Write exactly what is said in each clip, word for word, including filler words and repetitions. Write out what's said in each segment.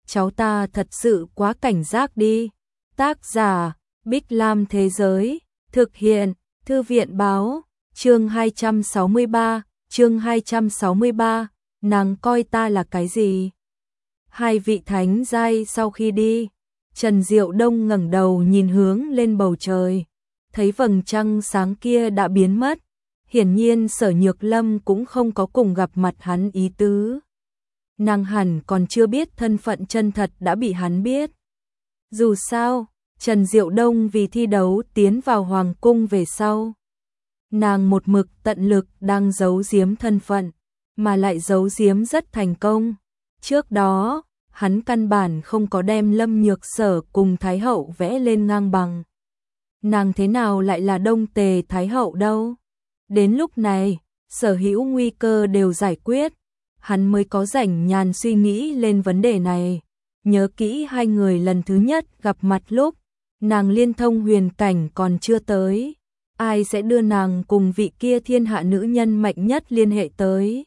cháu ta thật sự quá cảnh giác đi. Tác giả, Bích Lam Thế Giới, thực hiện, Thư viện Báo, chương hai trăm sáu mươi ba, chương hai trăm sáu mươi ba, nàng coi ta là cái gì? Hai vị thánh giai sau khi đi, Trần Diệu Đông ngẩng đầu nhìn hướng lên bầu trời, thấy vầng trăng sáng kia đã biến mất, hiển nhiên Sở Nhược Lâm cũng không có cùng gặp mặt hắn ý tứ. Nàng hẳn còn chưa biết thân phận chân thật đã bị hắn biết. Dù sao, Trần Diệu Đông vì thi đấu tiến vào hoàng cung về sau, nàng một mực tận lực đang giấu giếm thân phận, mà lại giấu giếm rất thành công. Trước đó, hắn căn bản không có đem Lâm Nhược Sở cùng Thái Hậu vẽ lên ngang bằng. Nàng thế nào lại là Đông Tề Thái Hậu đâu? Đến lúc này, sở hữu nguy cơ đều giải quyết, hắn mới có rảnh nhàn suy nghĩ lên vấn đề này. Nhớ kỹ hai người lần thứ nhất gặp mặt lúc, nàng liên thông huyền cảnh còn chưa tới. Ai sẽ đưa nàng cùng vị kia thiên hạ nữ nhân mạnh nhất liên hệ tới?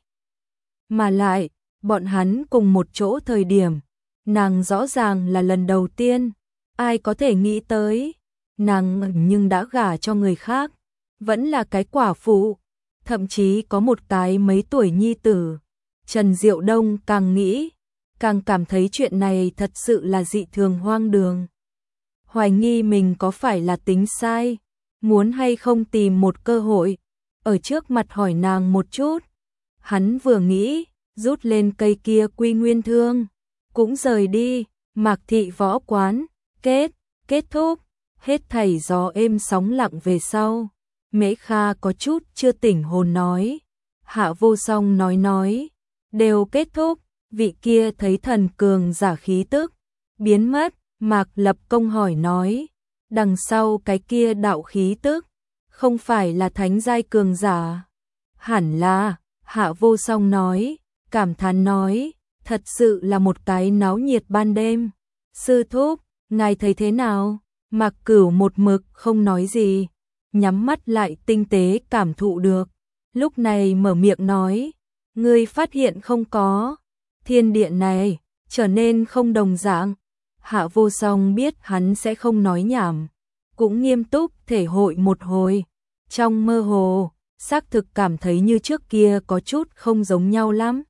Mà lại, bọn hắn cùng một chỗ thời điểm, nàng rõ ràng là lần đầu tiên, ai có thể nghĩ tới, nàng nhưng đã gả cho người khác, vẫn là cái quả phụ, thậm chí có một cái mấy tuổi nhi tử. Trần Diệu Đông càng nghĩ, càng cảm thấy chuyện này thật sự là dị thường hoang đường. Hoài nghi mình có phải là tính sai, muốn hay không tìm một cơ hội, ở trước mặt hỏi nàng một chút. Hắn vừa nghĩ, rút lên cây kia quy nguyên thương, cũng rời đi. Mạc thị võ quán, kết, kết thúc, hết thảy gió êm sóng lặng về sau. Mễ Kha có chút chưa tỉnh hồn nói, Hạ Vô Song nói nói, đều kết thúc. Vị kia thấy thần cường giả khí tức biến mất, Mạc Lập Công hỏi nói, đằng sau cái kia đạo khí tức, không phải là thánh giai cường giả? Hẳn là, Hạ Vô Song nói, cảm thán nói, thật sự là một cái náo nhiệt ban đêm. Sư thúc, ngài thấy thế nào? Mạc Cửu một mực không nói gì, nhắm mắt lại tinh tế cảm thụ được. Lúc này mở miệng nói, ngươi phát hiện không có, thiên địa này trở nên không đồng dạng. Hạ Vô Song biết hắn sẽ không nói nhảm, cũng nghiêm túc thể hội một hồi. Trong mơ hồ, xác thực cảm thấy như trước kia có chút không giống nhau lắm.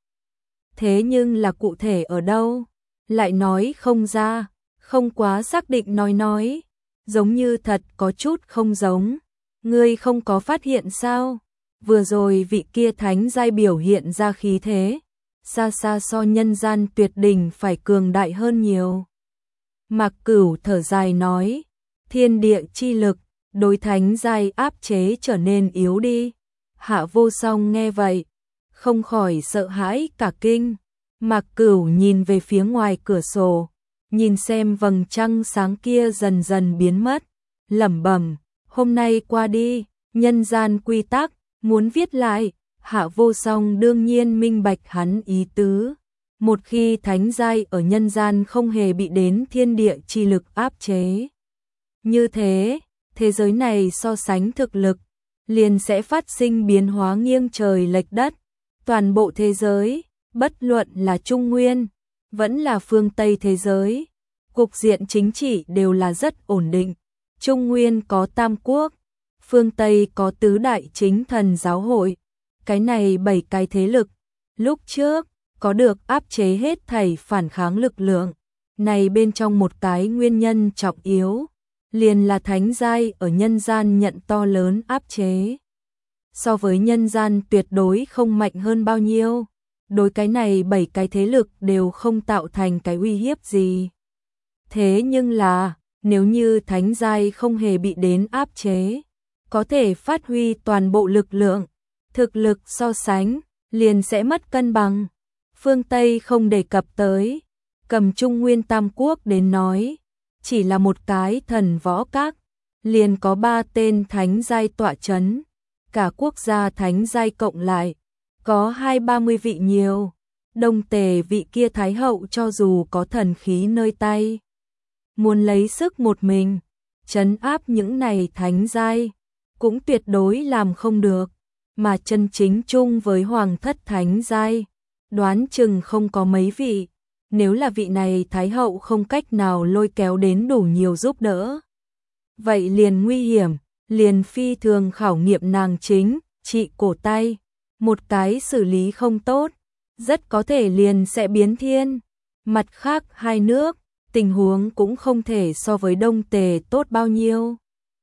Thế nhưng là cụ thể ở đâu, lại nói không ra, không quá xác định nói nói, giống như thật có chút không giống. Ngươi không có phát hiện sao? Vừa rồi vị kia thánh giai biểu hiện ra khí thế, xa xa so nhân gian tuyệt đỉnh phải cường đại hơn nhiều. Mạc Cửu thở dài nói, thiên địa chi lực, đối thánh giai áp chế trở nên yếu đi. Hạ Vô Song nghe vậy, không khỏi sợ hãi cả kinh. Mạc Cửu nhìn về phía ngoài cửa sổ, nhìn xem vầng trăng sáng kia dần dần biến mất, lẩm bẩm, hôm nay qua đi, nhân gian quy tắc, muốn viết lại. Hạ Vô Song đương nhiên minh bạch hắn ý tứ. Một khi thánh giai ở nhân gian không hề bị đến thiên địa chi lực áp chế, như thế, thế giới này so sánh thực lực, liền sẽ phát sinh biến hóa nghiêng trời lệch đất. Toàn bộ thế giới, bất luận là Trung Nguyên, vẫn là phương Tây thế giới, cục diện chính trị đều là rất ổn định. Trung Nguyên có Tam Quốc, phương Tây có tứ đại chính thần giáo hội. Cái này bảy cái thế lực, lúc trước, có được áp chế hết thảy phản kháng lực lượng. Này bên trong một cái nguyên nhân trọng yếu, liền là thánh giai ở nhân gian nhận to lớn áp chế. So với nhân gian tuyệt đối không mạnh hơn bao nhiêu, đối cái này bảy cái thế lực đều không tạo thành cái uy hiếp gì. Thế nhưng là, nếu như thánh giai không hề bị đến áp chế, có thể phát huy toàn bộ lực lượng, thực lực so sánh, liền sẽ mất cân bằng. Phương Tây không đề cập tới, cầm Trung Nguyên Tam Quốc đến nói, chỉ là một cái thần võ các, liền có ba tên thánh giai tọa chấn, cả quốc gia thánh giai cộng lại, có hai ba mươi vị nhiều. Đông Tề vị kia Thái Hậu cho dù có thần khí nơi tay, muốn lấy sức một mình, trấn áp những này thánh giai, cũng tuyệt đối làm không được. Mà chân chính chung với hoàng thất thánh giai, đoán chừng không có mấy vị. nếu là vị này Thái hậu không cách nào lôi kéo đến đủ nhiều giúp đỡ. Vậy liền nguy hiểm, liền phi thường khảo nghiệm nàng chính, trị cổ tay, một cái xử lý không tốt, rất có thể liền sẽ biến thiên. Mặt khác hai nước, tình huống cũng không thể so với Đông Tề tốt bao nhiêu.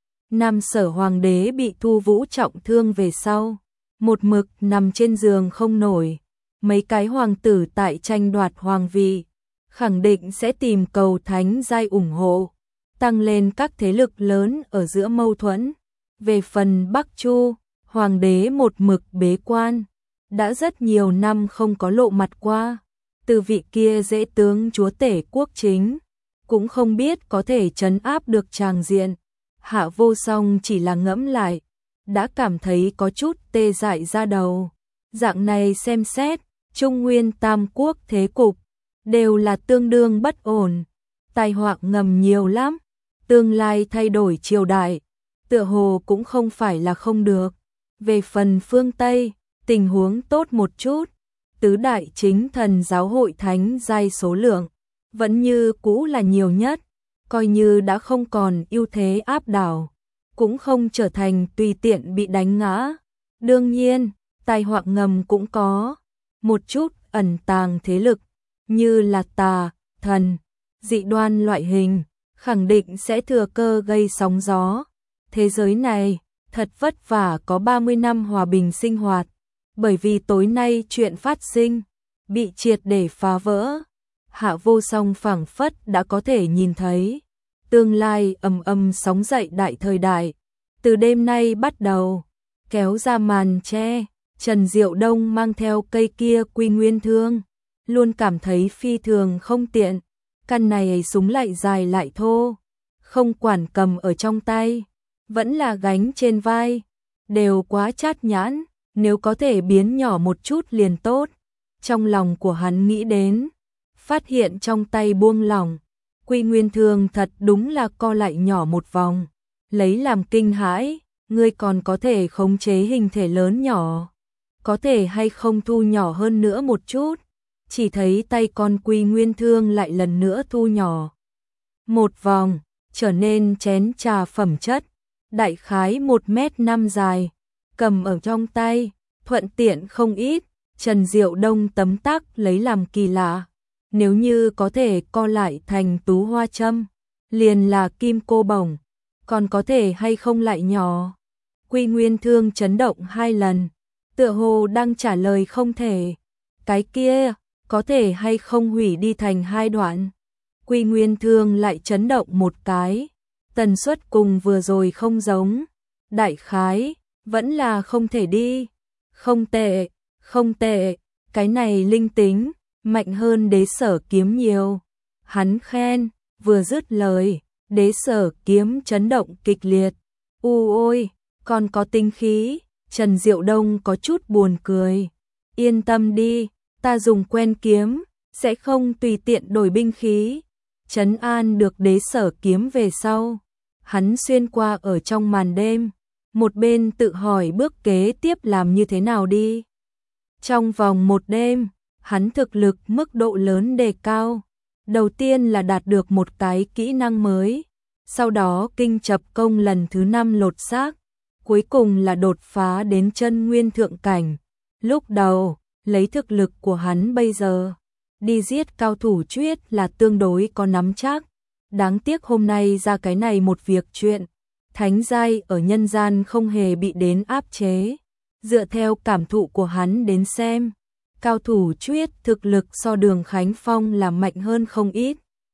Nam Sở hoàng đế bị Thu Vũ trọng thương về sau, một mực nằm trên giường không nổi, mấy cái hoàng tử tại tranh đoạt hoàng vị, khẳng định sẽ tìm cầu thánh giai ủng hộ, tăng lên các thế lực lớn ở giữa mâu thuẫn. Về phần Bắc Chu, hoàng đế một mực bế quan, đã rất nhiều năm không có lộ mặt qua, từ vị kia dễ tướng chúa tể quốc chính, cũng không biết có thể trấn áp được tràng diện. Hạ Vô Song chỉ là ngẫm lại, đã cảm thấy có chút tê dại ra đầu. Dạng này xem xét, Trung Nguyên Tam Quốc thế cục, đều là tương đương bất ổn, tai họa ngầm nhiều lắm, tương lai thay đổi triều đại, tựa hồ cũng không phải là không được. Về phần phương Tây, tình huống tốt một chút, tứ đại chính thần giáo hội thánh giai số lượng, vẫn như cũ là nhiều nhất, coi như đã không còn ưu thế áp đảo, cũng không trở thành tùy tiện bị đánh ngã. Đương nhiên, tai họa ngầm cũng có, một chút ẩn tàng thế lực, như là tà, thần, dị đoan loại hình, khẳng định sẽ thừa cơ gây sóng gió. Thế giới này, thật vất vả có ba mươi năm hòa bình sinh hoạt, bởi vì tối nay chuyện phát sinh, bị triệt để phá vỡ. Hạ Vô Song phảng phất đã có thể nhìn thấy tương lai ầm ầm sóng dậy đại thời đại. Từ đêm nay bắt đầu, kéo ra màn che, Trần Diệu Đông mang theo cây kia Quy Nguyên thương, luôn cảm thấy phi thường không tiện. Căn này súng lại dài lại thô, không quản cầm ở trong tay, vẫn là gánh trên vai, đều quá chát nhãn, nếu có thể biến nhỏ một chút liền tốt. Trong lòng của hắn nghĩ đến, phát hiện trong tay buông lỏng, Quy Nguyên thương thật đúng là co lại nhỏ một vòng, lấy làm kinh hãi. Ngươi còn có thể khống chế hình thể lớn nhỏ, có thể hay không thu nhỏ hơn nữa một chút. Chỉ thấy tay con Quy Nguyên thương lại lần nữa thu nhỏ một vòng, trở nên chén trà phẩm chất, đại khái một mét năm dài, cầm ở trong tay, thuận tiện không ít. Trần Diệu Đông tấm tắc lấy làm kỳ lạ, nếu như có thể co lại thành tú hoa châm, liền là kim cô bổng, còn có thể hay không lại nhỏ. Quy Nguyên thương chấn động hai lần, tựa hồ đang trả lời không thể. Cái kia, có thể hay không hủy đi thành hai đoạn. Quy Nguyên thương lại chấn động một cái, tần suất cùng vừa rồi không giống, đại khái, vẫn là không thể đi. Không tệ, không tệ, cái này linh tính, mạnh hơn Đế Sở kiếm nhiều. Hắn khen, vừa dứt lời, Đế Sở kiếm chấn động kịch liệt. U ôi, còn có tinh khí. Trần Diệu Đông có chút buồn cười. Yên tâm đi, ta dùng quen kiếm, sẽ không tùy tiện đổi binh khí. Trấn an được Đế Sở kiếm về sau, hắn xuyên qua ở trong màn đêm, một bên tự hỏi bước kế tiếp làm như thế nào đi. Trong vòng một đêm, hắn thực lực mức độ lớn đề cao. Đầu tiên là đạt được một cái kỹ năng mới, sau đó kinh chập công lần thứ năm lột xác, cuối cùng là đột phá đến chân nguyên thượng cảnh. Lúc đầu, lấy thực lực của hắn bây giờ, đi giết cao thủ chuyết là tương đối có nắm chắc. Đáng tiếc hôm nay ra cái này một việc chuyện, thánh giai ở nhân gian không hề bị đến áp chế. Dựa theo cảm thụ của hắn đến xem, cao thủ chuyết thực lực so Đường Khánh Phong là mạnh hơn không ít.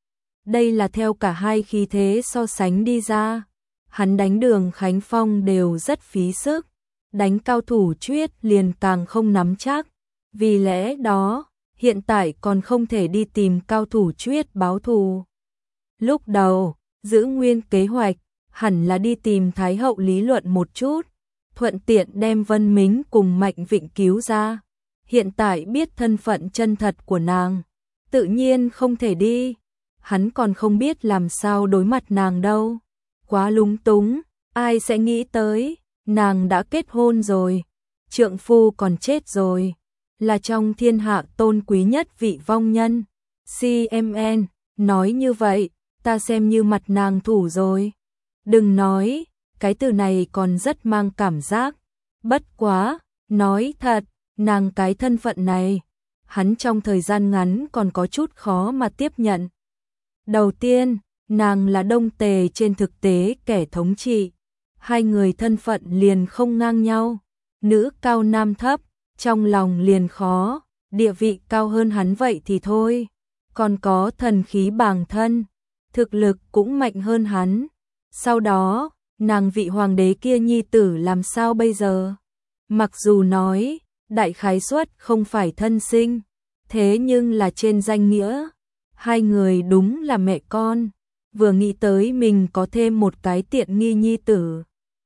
Đây là theo cả hai khí thế so sánh đi ra. Hắn đánh Đường Khánh Phong đều rất phí sức, đánh cao thủ chuyết liền càng không nắm chắc. Vì lẽ đó, hiện tại còn không thể đi tìm cao thủ chuyết báo thù. Lúc đầu, giữ nguyên kế hoạch, hẳn là đi tìm Thái hậu lý luận một chút, thuận tiện đem Vân Mính cùng Mạnh Vịnh cứu ra. Hiện tại biết thân phận chân thật của nàng, tự nhiên không thể đi. Hắn còn không biết làm sao đối mặt nàng đâu. Quá lúng túng, ai sẽ nghĩ tới, nàng đã kết hôn rồi, trượng phu còn chết rồi, là trong thiên hạ tôn quý nhất vị vong nhân. xê em en, nói như vậy, ta xem như mặt nàng thủ rồi. Đừng nói, cái từ này còn rất mang cảm giác. Bất quá, nói thật, nàng cái thân phận này, hắn trong thời gian ngắn còn có chút khó mà tiếp nhận. Đầu tiên, nàng là Đông Tề trên thực tế kẻ thống trị. Hai người thân phận liền không ngang nhau. Nữ cao nam thấp, trong lòng liền khó, địa vị cao hơn hắn vậy thì thôi. Còn có thần khí bàng thân, thực lực cũng mạnh hơn hắn. Sau đó, nàng vị hoàng đế kia nhi tử làm sao bây giờ? Mặc dù nói, đại khái suất không phải thân sinh, thế nhưng là trên danh nghĩa. Hai người đúng là mẹ con, vừa nghĩ tới mình có thêm một cái tiện nghi nhi tử.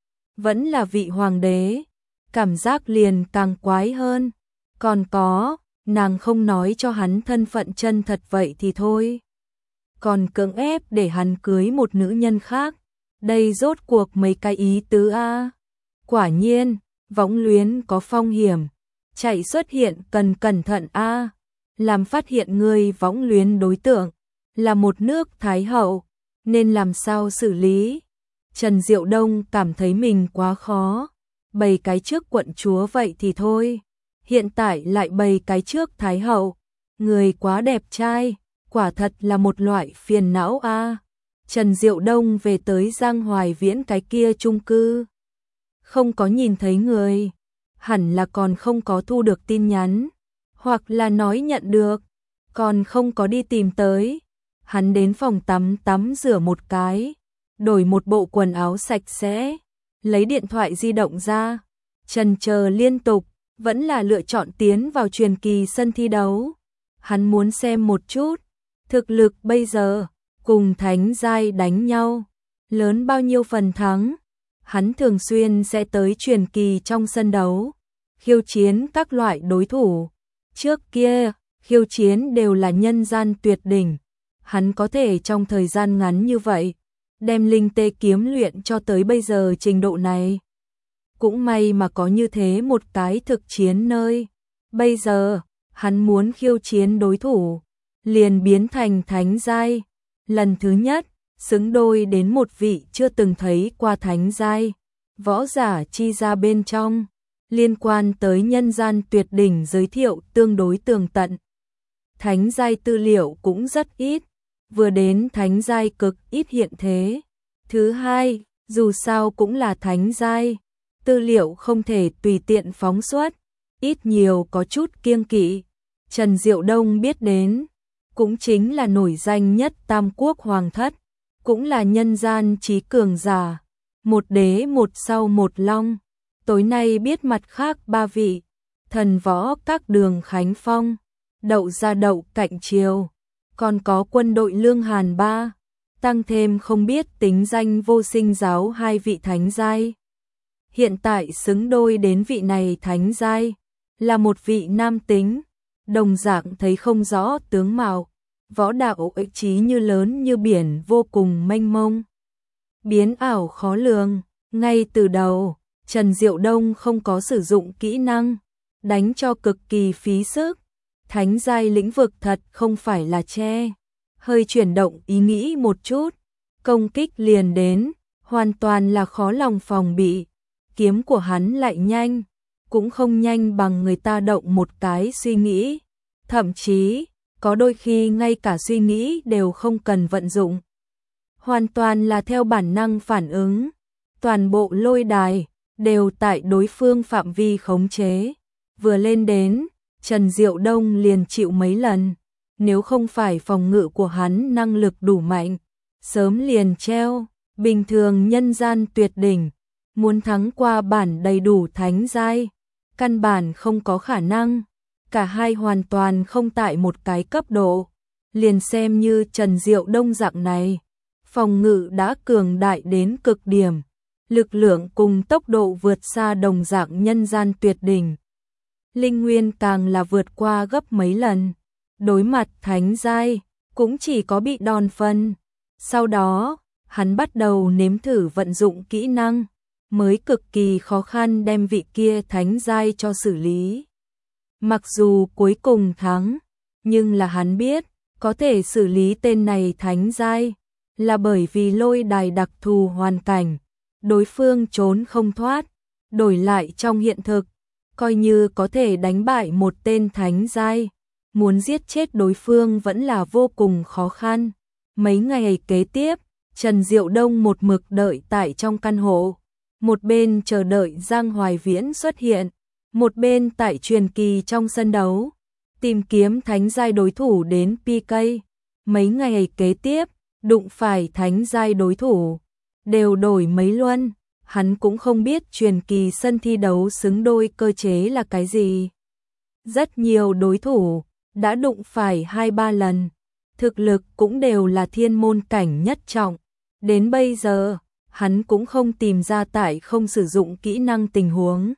Vẫn là vị hoàng đế, cảm giác liền càng quái hơn. Còn có, nàng không nói cho hắn thân phận chân thật vậy thì thôi. Còn cưỡng ép để hắn cưới một nữ nhân khác. Đây rốt cuộc mấy cái ý tứ a. Quả nhiên, võng luyến có phong hiểm. Chạy xuất hiện cần cẩn thận a. Làm phát hiện người võng luyến đối tượng là một nước Thái hậu, nên làm sao xử lý? Trần Diệu Đông cảm thấy mình quá khó. Bày cái trước quận chúa vậy thì thôi. Hiện tại lại bày cái trước Thái hậu. Người quá đẹp trai, quả thật là một loại phiền não a. Trần Diệu Đông về tới Giang Hoài Viễn cái kia chung cư. Không có nhìn thấy người. Hẳn là còn không có thu được tin nhắn. Hoặc là nói nhận được. Còn không có đi tìm tới. Hắn đến phòng tắm tắm rửa một cái. Đổi một bộ quần áo sạch sẽ. Lấy điện thoại di động ra. Chần chờ liên tục. Vẫn là lựa chọn tiến vào truyền kỳ sân thi đấu. Hắn muốn xem một chút. Thực lực bây giờ. Cùng thánh giai đánh nhau. Lớn bao nhiêu phần thắng. Hắn thường xuyên sẽ tới truyền kỳ trong sân đấu. Khiêu chiến các loại đối thủ. Trước kia, khiêu chiến đều là nhân gian tuyệt đỉnh. Hắn có thể trong thời gian ngắn như vậy, đem linh tê kiếm luyện cho tới bây giờ trình độ này. Cũng may mà có như thế một cái thực chiến nơi. Bây giờ, hắn muốn khiêu chiến đối thủ, liền biến thành thánh giai. Lần thứ nhất, xứng đôi đến một vị chưa từng thấy qua thánh giai. Võ giả chi ra bên trong. Liên quan tới nhân gian tuyệt đỉnh giới thiệu tương đối tường tận. Thánh giai tư liệu cũng rất ít, vừa đến thánh giai cực ít hiện thế. Thứ hai, dù sao cũng là thánh giai, tư liệu không thể tùy tiện phóng xuất, ít nhiều có chút kiêng kỵ. Trần Diệu Đông biết đến, cũng chính là nổi danh nhất Tam Quốc Hoàng thất, cũng là nhân gian trí cường giả, một đế một sau một long. Tối nay biết mặt khác ba vị, thần võ các đường Khánh Phong, đậu ra đậu cạnh triều, còn có quân đội Lương Hàn ba, tăng thêm không biết tính danh vô sinh giáo hai vị thánh giai. Hiện tại xứng đôi đến vị này thánh giai, là một vị nam tính, đồng dạng thấy không rõ tướng mạo, võ đạo ích trí như lớn như biển vô cùng mênh mông. Biến ảo khó lường, ngay từ đầu. Trần Diệu Đông không có sử dụng kỹ năng, đánh cho cực kỳ phí sức. Thánh giai lĩnh vực thật không phải là che. Hơi chuyển động ý nghĩ một chút, công kích liền đến, hoàn toàn là khó lòng phòng bị. Kiếm của hắn lại nhanh, cũng không nhanh bằng người ta động một cái suy nghĩ. Thậm chí, có đôi khi ngay cả suy nghĩ đều không cần vận dụng. Hoàn toàn là theo bản năng phản ứng. Toàn bộ lôi đài đều tại đối phương phạm vi khống chế. Vừa lên đến, Trần Diệu Đông liền chịu mấy lần. Nếu không phải phòng ngự của hắn năng lực đủ mạnh, sớm liền treo. Bình thường nhân gian tuyệt đỉnh, muốn thắng qua bản đầy đủ thánh giai, căn bản không có khả năng. Cả hai hoàn toàn không tại một cái cấp độ. Liền xem như Trần Diệu Đông dạng này, phòng ngự đã cường đại đến cực điểm. Lực lượng cùng tốc độ vượt xa đồng dạng nhân gian tuyệt đỉnh. Linh nguyên càng là vượt qua gấp mấy lần. Đối mặt thánh giai, cũng chỉ có bị đòn phân. Sau đó, hắn bắt đầu nếm thử vận dụng kỹ năng, mới cực kỳ khó khăn đem vị kia thánh giai cho xử lý. Mặc dù cuối cùng thắng, nhưng là hắn biết, có thể xử lý tên này thánh giai, là bởi vì lôi đài đặc thù hoàn cảnh, đối phương trốn không thoát, đổi lại trong hiện thực, coi như có thể đánh bại một tên thánh giai, muốn giết chết đối phương vẫn là vô cùng khó khăn. Mấy ngày kế tiếp, Trần Diệu Đông một mực đợi tại trong căn hộ, một bên chờ đợi Giang Hoài Viễn xuất hiện, một bên tại truyền kỳ trong sân đấu, tìm kiếm thánh giai đối thủ đến pê ca. Mấy ngày kế tiếp, đụng phải thánh giai đối thủ, đều đổi mấy luân, hắn cũng không biết truyền kỳ sân thi đấu xứng đôi cơ chế là cái gì. Rất nhiều đối thủ, đã đụng phải hai ba lần, thực lực cũng đều là thiên môn cảnh nhất trọng. Đến bây giờ, hắn cũng không tìm ra tại không sử dụng kỹ năng tình huống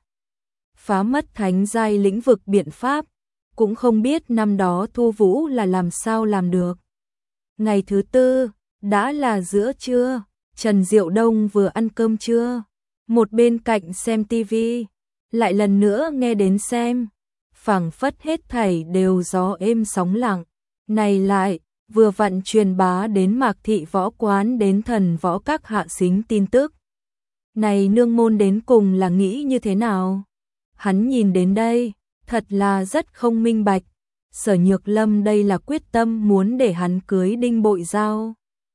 phá mất thánh giai lĩnh vực biện pháp, cũng không biết năm đó Thu Vũ là làm sao làm được. Ngày thứ tư, đã là giữa trưa, Trần Diệu Đông vừa ăn cơm trưa, một bên cạnh xem tivi, lại lần nữa nghe đến xem, phảng phất hết thảy đều gió êm sóng lặng, này lại vừa vặn truyền bá đến Mạc Thị Võ Quán đến Thần Võ Các hạ xính tin tức. Này nương môn đến cùng là nghĩ như thế nào? Hắn nhìn đến đây, thật là rất không minh bạch. Sở Nhược Lâm đây là quyết tâm muốn để hắn cưới Đinh Bội Giao.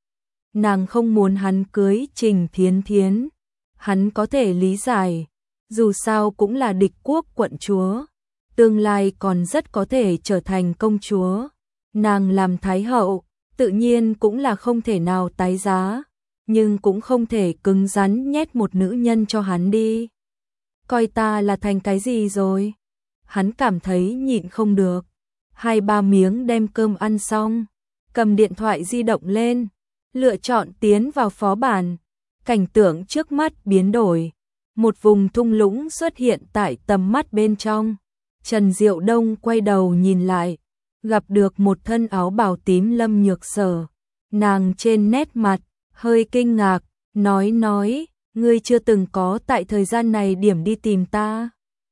Nàng không muốn hắn cưới Trình Thiến Thiến. Hắn có thể lý giải, dù sao cũng là địch quốc quận chúa, tương lai còn rất có thể trở thành công chúa. Nàng làm thái hậu, tự nhiên cũng là không thể nào tái giá, nhưng cũng không thể cứng rắn nhét một nữ nhân cho hắn đi. Coi ta là thành cái gì rồi? Hắn cảm thấy nhịn không được. Hai ba miếng đem cơm ăn xong, cầm điện thoại di động lên, lựa chọn tiến vào phó bản. Cảnh tượng trước mắt biến đổi, một vùng thung lũng xuất hiện tại tầm mắt bên trong. Trần Diệu Đông quay đầu nhìn lại, gặp được một thân áo bào tím Lâm Nhược Sở. Nàng trên nét mặt hơi kinh ngạc, nói nói, ngươi chưa từng có tại thời gian này điểm đi tìm ta.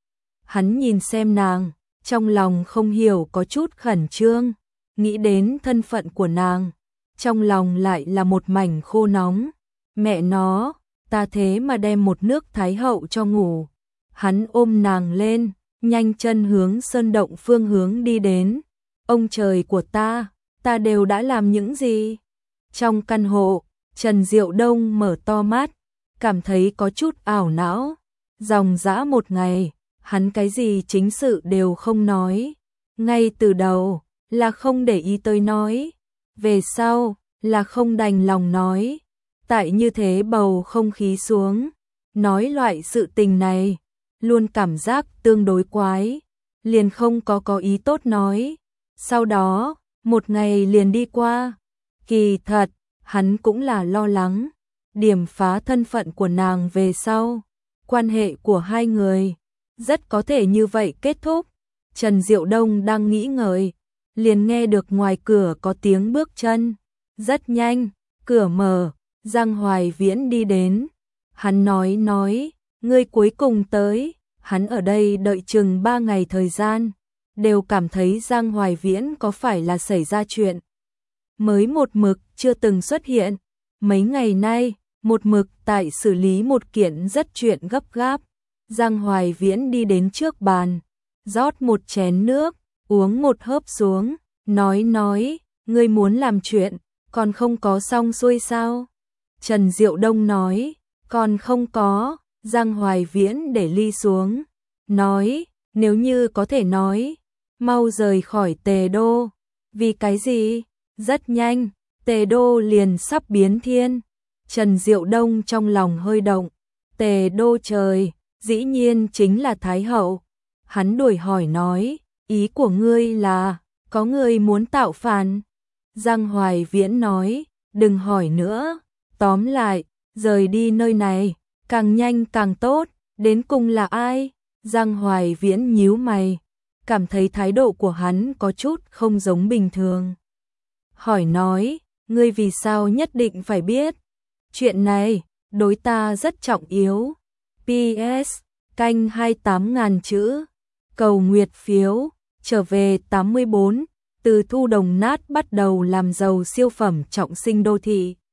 Hắn nhìn xem nàng, trong lòng không hiểu có chút khẩn trương, nghĩ đến thân phận của nàng, trong lòng lại là một mảnh khô nóng. Mẹ nó, ta thế mà đem một nước thái hậu cho ngủ. Hắn ôm nàng lên, nhanh chân hướng sơn động phương hướng đi đến. Ông trời của ta, ta đều đã làm những gì? Trong căn hộ, Trần Diệu Đông mở to mắt, cảm thấy có chút ảo não. Dòng dã một ngày, hắn cái gì chính sự đều không nói. Ngay từ đầu, là không để ý tới nói. Về sau, là không đành lòng nói. Tại như thế bầu không khí xuống, nói loại sự tình này, luôn cảm giác tương đối quái, liền không có có ý tốt nói. Sau đó, một ngày liền đi qua, kỳ thật, hắn cũng là lo lắng, điểm phá thân phận của nàng về sau, quan hệ của hai người, rất có thể như vậy kết thúc. Trần Diệu Đông đang nghĩ ngợi, liền nghe được ngoài cửa có tiếng bước chân, rất nhanh, cửa mở. Giang Hoài Viễn đi đến, hắn nói nói, ngươi cuối cùng tới, hắn ở đây đợi chừng ba ngày thời gian, đều cảm thấy Giang Hoài Viễn có phải là xảy ra chuyện. Mới một mực chưa từng xuất hiện, mấy ngày nay, một mực tại xử lý một kiện rất chuyện gấp gáp. Giang Hoài Viễn đi đến trước bàn, rót một chén nước, uống một hớp xuống, nói nói, ngươi muốn làm chuyện, còn không có xong xuôi sao? Trần Diệu Đông nói, còn không có. Giang Hoài Viễn để ly xuống, nói, nếu như có thể nói, mau rời khỏi Tề Đô. Vì cái gì? Rất nhanh, Tề Đô liền sắp biến thiên. Trần Diệu Đông trong lòng hơi động, Tề Đô trời, dĩ nhiên chính là Thái Hậu. Hắn đuổi hỏi nói, ý của ngươi là, có người muốn tạo phản? Giang Hoài Viễn nói, đừng hỏi nữa. Tóm lại, rời đi nơi này, càng nhanh càng tốt, đến cùng là ai? Giang Hoài Viễn nhíu mày, cảm thấy thái độ của hắn có chút không giống bình thường. Hỏi nói, ngươi vì sao nhất định phải biết? Chuyện này, đối ta rất trọng yếu. pê ét, canh hai mươi tám ngàn chữ, cầu nguyệt phiếu, trở về tám mươi bốn, từ thu đồng nát bắt đầu làm giàu siêu phẩm trọng sinh đô thị.